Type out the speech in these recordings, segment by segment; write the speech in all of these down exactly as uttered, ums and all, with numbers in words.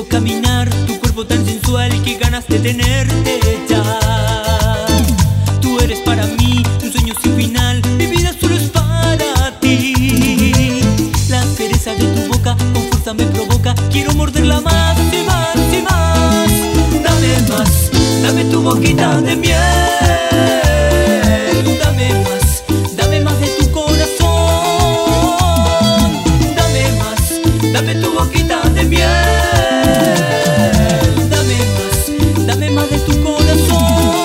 caminar, tu cuerpo tan sensual, que ganas de tenerte ya. Tú eres para mí un sueño sin final, mi vida solo es para ti. La cereza de tu boca con fuerza me provoca, quiero morderla más y más y más. Dame más, dame tu boquita de miel. Dame más, dame más de tu corazón. Dame más, dame tu boquita de miel. Dame más, dame más de tu corazón.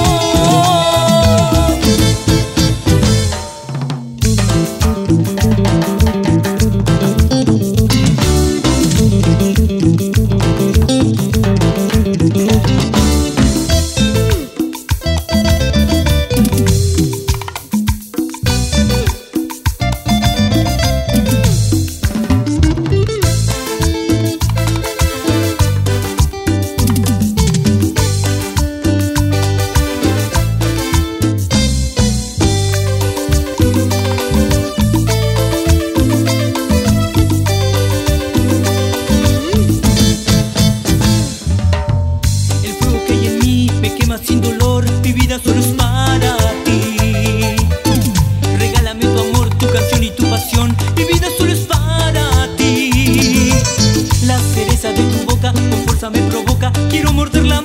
Sin dolor, mi vida solo es para ti. Regálame tu amor, tu canción y tu pasión, mi vida solo es para ti. La cereza de tu boca con fuerza me provoca, quiero morderla